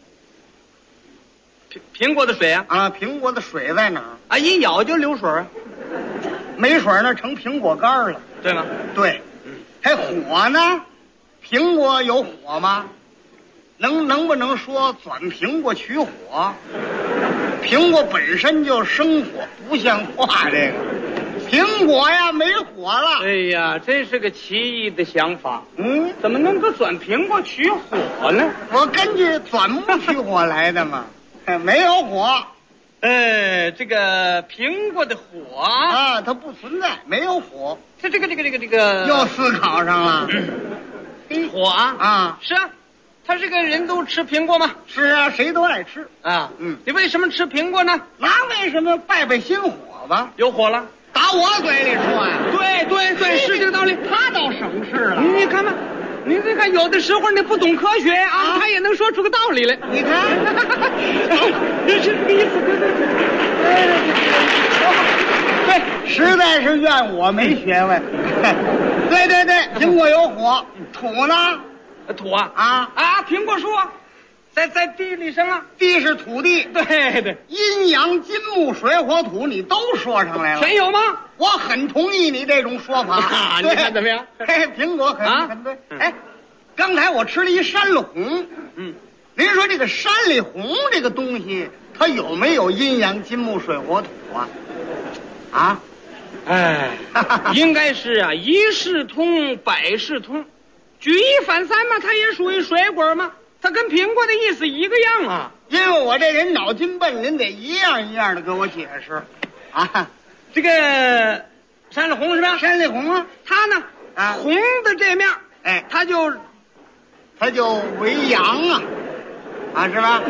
苹果的水苹果的水在哪儿？ 一咬就流水没水那成苹果干了， 对吗？ 对，还火呢？苹果有火吗？能不能说钻苹果取火？苹果本身就生火，不像话。这个苹果呀没火了。 哎呀，这是个奇异的想法。怎么能够钻苹果取火呢？ 我根据钻木取火来的嘛。没有火。 这个苹果的火它不存在，没有火。 这个又思考上了。 火是啊。他这个人都吃苹果吗？ 是啊，谁都爱吃你为什么吃苹果呢？ 那为什么拜拜心火吧？ 有火了， 打我嘴里说呀？ 对，是这个道理。 他倒省事了。 你看吧，你这看有的时候你不懂科学啊，他也能说出个道理来。 你看， 这是个意思， 对，实在是怨我没学问。对，苹果有火，土呢？ 土啊，苹果树啊，在地里上啊， 地是土地， 对， 阴阳金木水火土你都说上来了， 全有吗？ 我很同意你这种说法。 你看怎么样？ 苹果很对。刚才我吃了一山里红，您说这个山里红这个东西，它有没有阴阳金木水火土啊？ 应该是啊，一事通，百事通，举一反三嘛，它也属于水果嘛，它跟苹果的意思一个样啊。 因为我这人脑筋笨，您得一样一样的给我解释啊。 这个山里红是吧？ 山里红啊， 它呢，红的这面，它就为阳啊，是吧？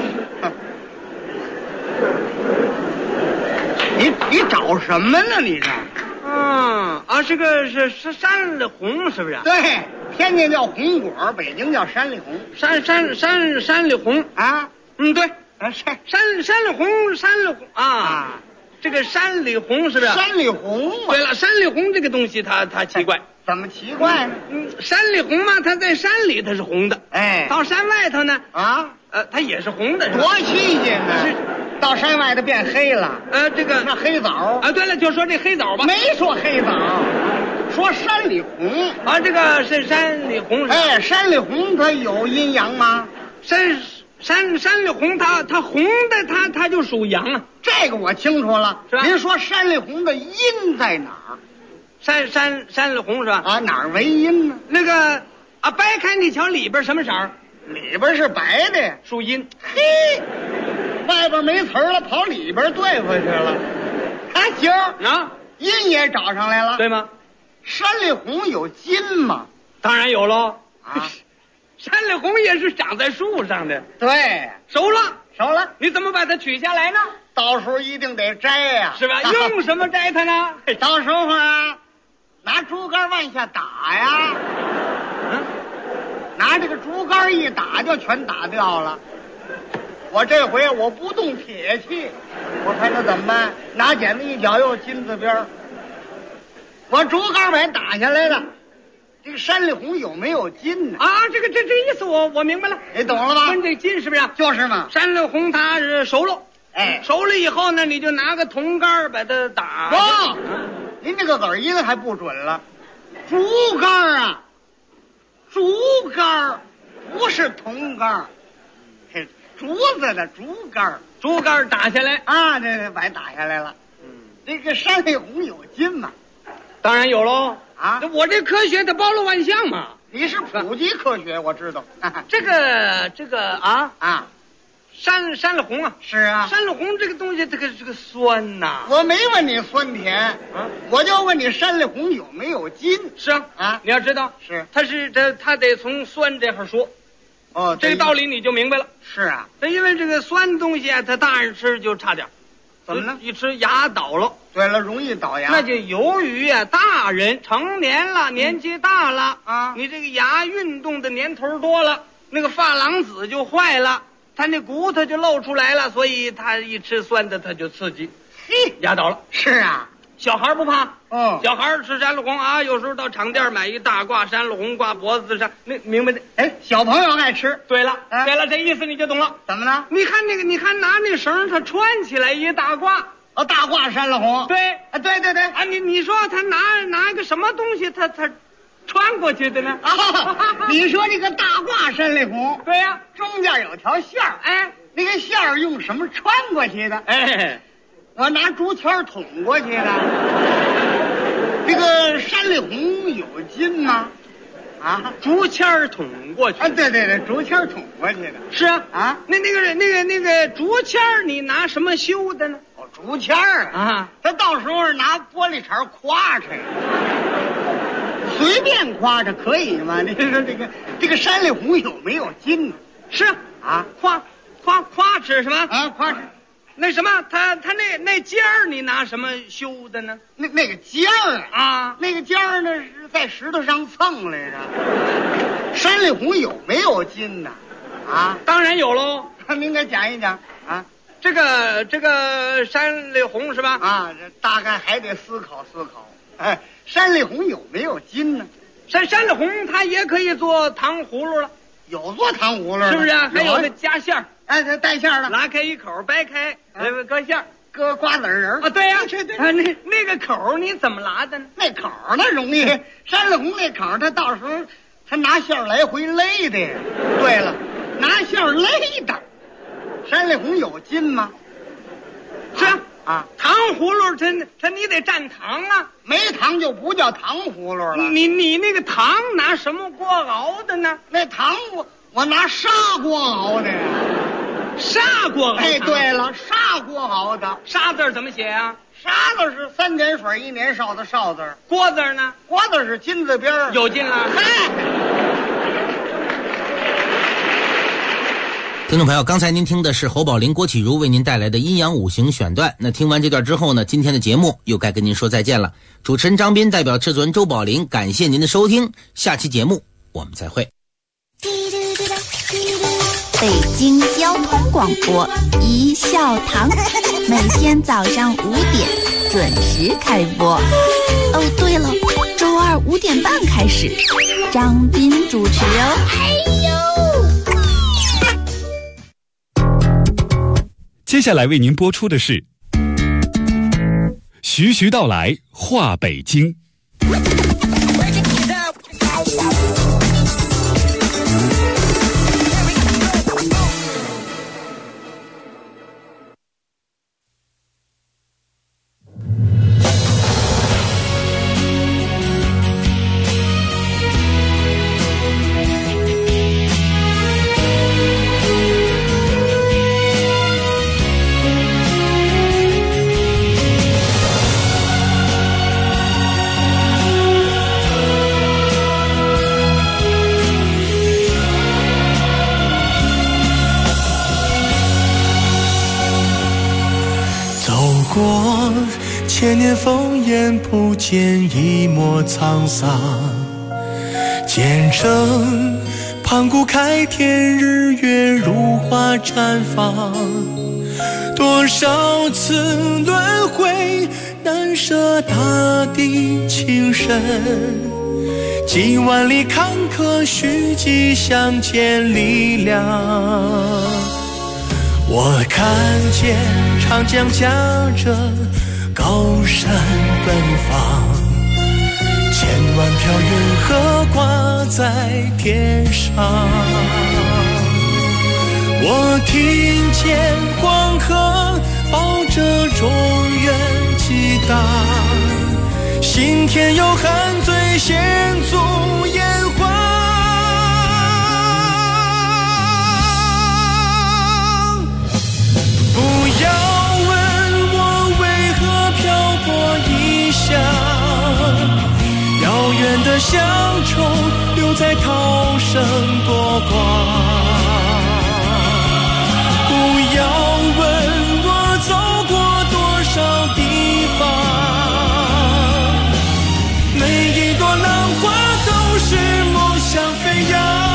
你找什么呢？你这？ 这个是山里红是不是？ 对，天津叫红果，北京叫山里红。 山里红啊？ 对，山里红啊。这个山里红是不是？ 山里红嘛。 对了，山里红这个东西它奇怪。 怎么奇怪呢？ 山里红嘛，它在山里它是红的，到山外头呢它也是红的， 多新鲜呢！到山外头变黑了。 这个那黑枣对了，就说这黑枣吧。 没说黑枣，说山里红这个是山里红。 山里红它有阴阳吗？ 山里红它红的它就属阳啊。 这个我清楚了，是吧？您说山里红的阴在哪儿？ 山里红是吧？ 哪儿为阴呢？ 那个掰开你瞧里边什么色儿？ 里边是白的， 属阴。 嘿，外边没词儿了，跑里边对付去了。今儿阴也找上来了， 对吗？ 山里红有金吗？ 当然有喽。山里红也是长在树上的。 对， 熟了。 你怎么把它取下来呢？ 到时候一定得摘呀， 是吧？用什么摘它呢？ 到时候拿竹竿往下打呀。拿这个竹竿一打就全打掉了。我这回我不动铁器，我看他怎么办？拿剪子一绞又金字边，我竹竿把打下来了。这个山里红有没有金呢？ 这意思我明白了， 你懂了吧？ 跟这金是不是？ 就是嘛。 山里红它是熟了，熟了以后呢，你就拿个铜杆把它打。 您这个子音还不准了，竹竿竹竿不是铜杆，竹子的竹竿打下来这把打下来了。这个山里红有金吗？ 当然有喽。我这科学它包罗万象嘛。 你是普及科学，我知道。 这个山里红是啊， 山里红这个东西，这个酸呐。 我没问你酸甜我就问你山里红有没有金？ 是你要知道是， 它得从酸这块说。这个道理你就明白了。 是啊， 因为这个酸的东西它大人吃就差点。 怎么呢？ 一吃牙倒了。 对了，容易倒牙。 那就由于大人成年了，年纪大了你这个牙运动的年头多了，那个珐琅质就坏了，他那骨头就露出来了，所以他一吃酸的他就刺激，牙倒了。 是啊， 小孩不怕。小孩吃山里红有时候到厂店买一大挂山里红挂脖子上，那明白的。 小朋友爱吃。 对了，这意思你就懂了。 怎么了？ 你看拿那绳他穿起来一大挂。 大挂山里红。 对对。 你说他拿一个什么东西他穿过去的呢？ 你说这个大挂山里红。 对呀， 中间有条线儿。那个线儿用什么穿过去的？我拿竹签捅过去的。这个山里红有金吗？ 竹签捅过去。 对，竹签捅过去的。 是那个竹签你拿什么修的呢？ 竹签他到时候拿玻璃碴夸着，随便夸着可以吗？你说这个山里红有没有金呢？ 是夸指什么？ 夸指那什么，他那尖儿你拿什么修的呢？ 那个尖儿啊，那个尖儿呢是在石头上蹭来着。山里红有没有金呢？啊， 当然有喽。 您给讲一讲啊。 这个山里红是吧？ 啊，这大概还得思考思考。哎，山里红有没有金呢？ 山里红它也可以做糖葫芦了。 有做糖葫芦， 是不是？还有那夹馅儿， 哎，它带馅儿的， 拉开一口，掰开，搁馅儿， 搁瓜子仁啊。对呀， 对， 那个口你怎么拉的呢？ 那口那容易，山里红那口，它到时候他拿馅儿来回勒的。对了，拿馅儿勒的。山里红有筋吗？ 是啊，糖葫芦它你得蘸糖啊， 没糖就不叫糖葫芦了。 你那个糖拿什么锅熬的呢？ 那糖我拿砂锅熬的呀。 砂锅熬？ 哎，对了，砂锅熬的。 砂字怎么写啊？ 砂字是3点水1年少的少字。 锅字呢？ 锅字是金字边儿。 有劲了。 听众朋友，刚才您听的是侯宝林、郭启儒为您带来的阴阳五行选段。那听完这段之后呢，今天的节目又该跟您说再见了。主持人张斌代表制作人周宝林，感谢您的收听，下期节目我们再会。 北京交通广播一笑堂，每天早上5点准时开播。哦，对了，周二5点半开始，张斌主持哦。哎呦！ 接下来为您播出的是徐徐道来话北京。 千年烽烟不见一抹沧桑，见证盘古开天，日月如花绽放。多少次轮回，难舍大地情深，几万里坎坷，虚迹相见力量。我看见长江夹着高山奔放，千万条云河挂在天上。我听见黄河抱着中原激荡，心田有汉醉先祖炎黄。不要问我为何漂泊异乡，遥远的乡愁留在涛声波光。不要问我走过多少地方，每一朵浪花都是梦想飞扬。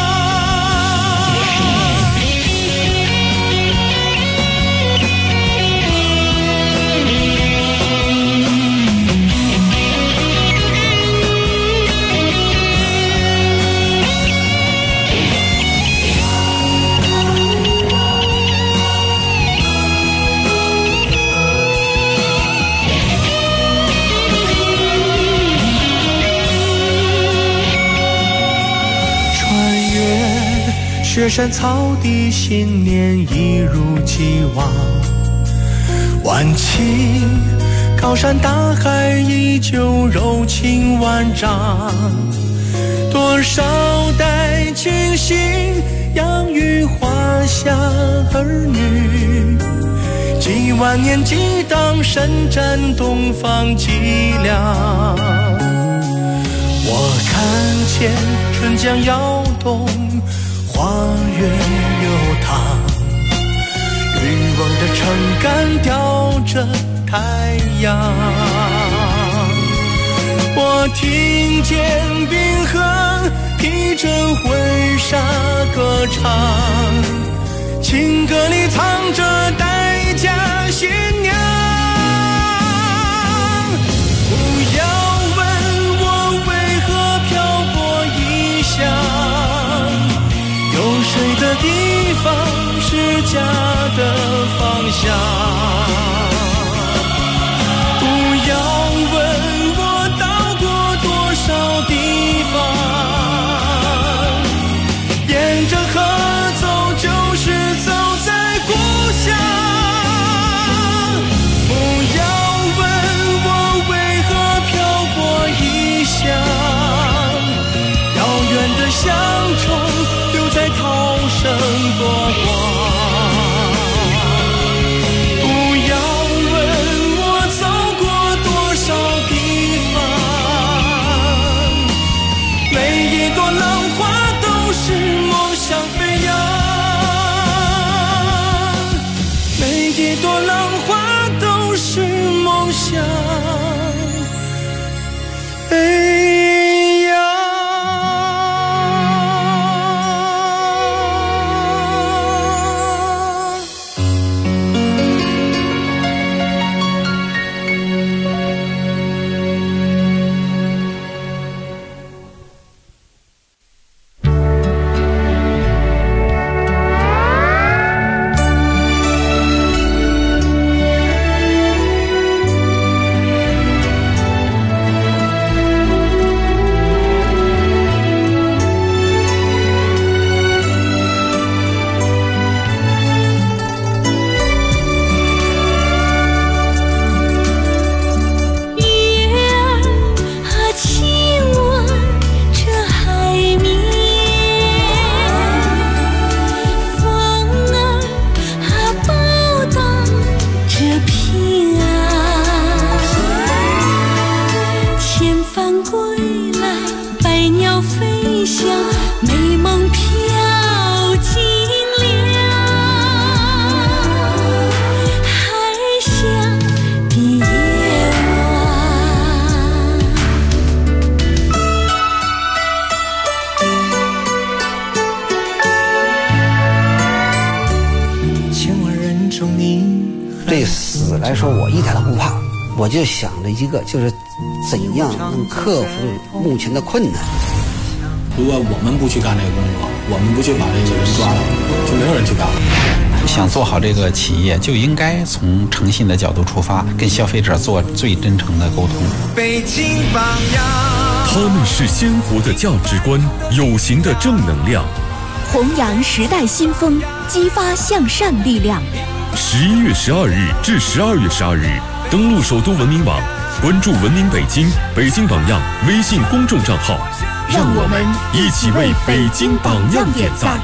雪山草地，信念一如既往。万顷高山大海，依旧柔情万丈。多少代精心养育华夏儿女，几万年激荡，伸展东方脊梁。我看见春江摇动，花月流淌，渔翁的撑杆吊着太阳。我听见冰河披着婚纱歌唱，情歌里藏着待嫁新娘。不要问我为何漂泊异乡，有水的地方是家的方向。不要问我到过多少地方，沿着河走就是走在故乡。不要问我为何漂泊异乡，遥远的乡愁留在涛声过往。一朵浪花都是梦想飞扬。 对死来说，我一点都不怕，我就想着一个，就是怎样能克服目前的困难。 如果我们不去干这个工作，我们不去把这个人抓了，就没有人去干了。 想做好这个企业，就应该从诚信的角度出发，跟消费者做最真诚的沟通。 北京榜样， 他们是鲜活的价值观，有形的正能量， 弘扬时代新风，激发向善力量。 11月12日至12月12日，登录首都文明网，关注文明北京、北京榜样微信公众账号， 让我们一起为北京榜样点赞。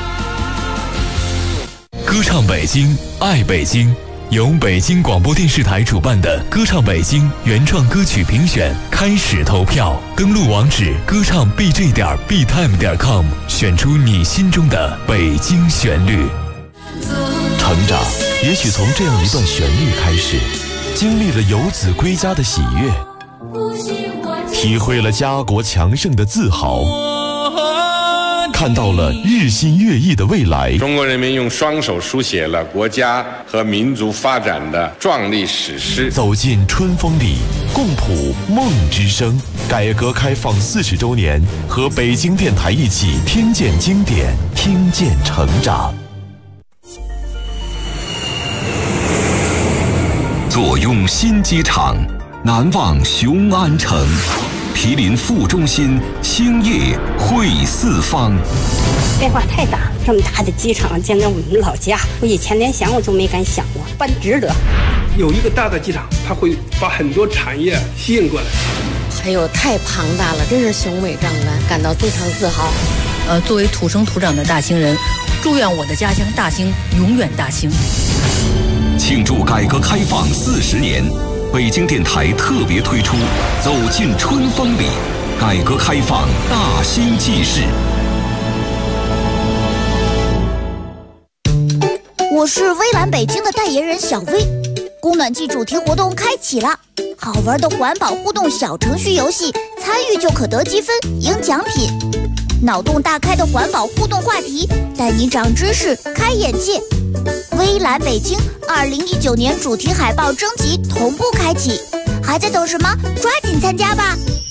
歌唱北京，爱北京，由北京广播电视台主办的歌唱北京原创歌曲评选开始投票，登录网址歌唱 bj.btime.com， 选出你心中的北京旋律。 成长也许从这样一段旋律开始，经历了游子归家的喜悦，体会了家国强盛的自豪，看到了日新月异的未来。 中国人民用双手书写了国家和民族发展的壮丽史诗。 走进春风里，共谱梦之声。改革开放40周年，和北京电台一起听见经典，听见成长。 坐拥新机场，难忘雄安城。毗邻副中心，兴业汇四方。 变化太大，这么大的机场，见到我们老家，我以前连想我都没敢想过，办值得。 有一个大的机场，它会把很多产业吸引过来。 哎呦，太庞大了，真是雄伟壮观，感到非常自豪。 作为土生土长的大兴人，祝愿我的家乡大兴永远大兴。 庆祝改革开放40年，北京电台特别推出《走进春风里》，改革开放大兴纪事。 我是微蓝北京的代言人小薇。供暖季主题活动开启了，好玩的环保互动小程序游戏，参与就可得积分赢奖品。脑洞大开的环保互动话题，带你长知识开眼界。微蓝北京2019年主题海报征集同步开启，还在等什么？抓紧参加吧！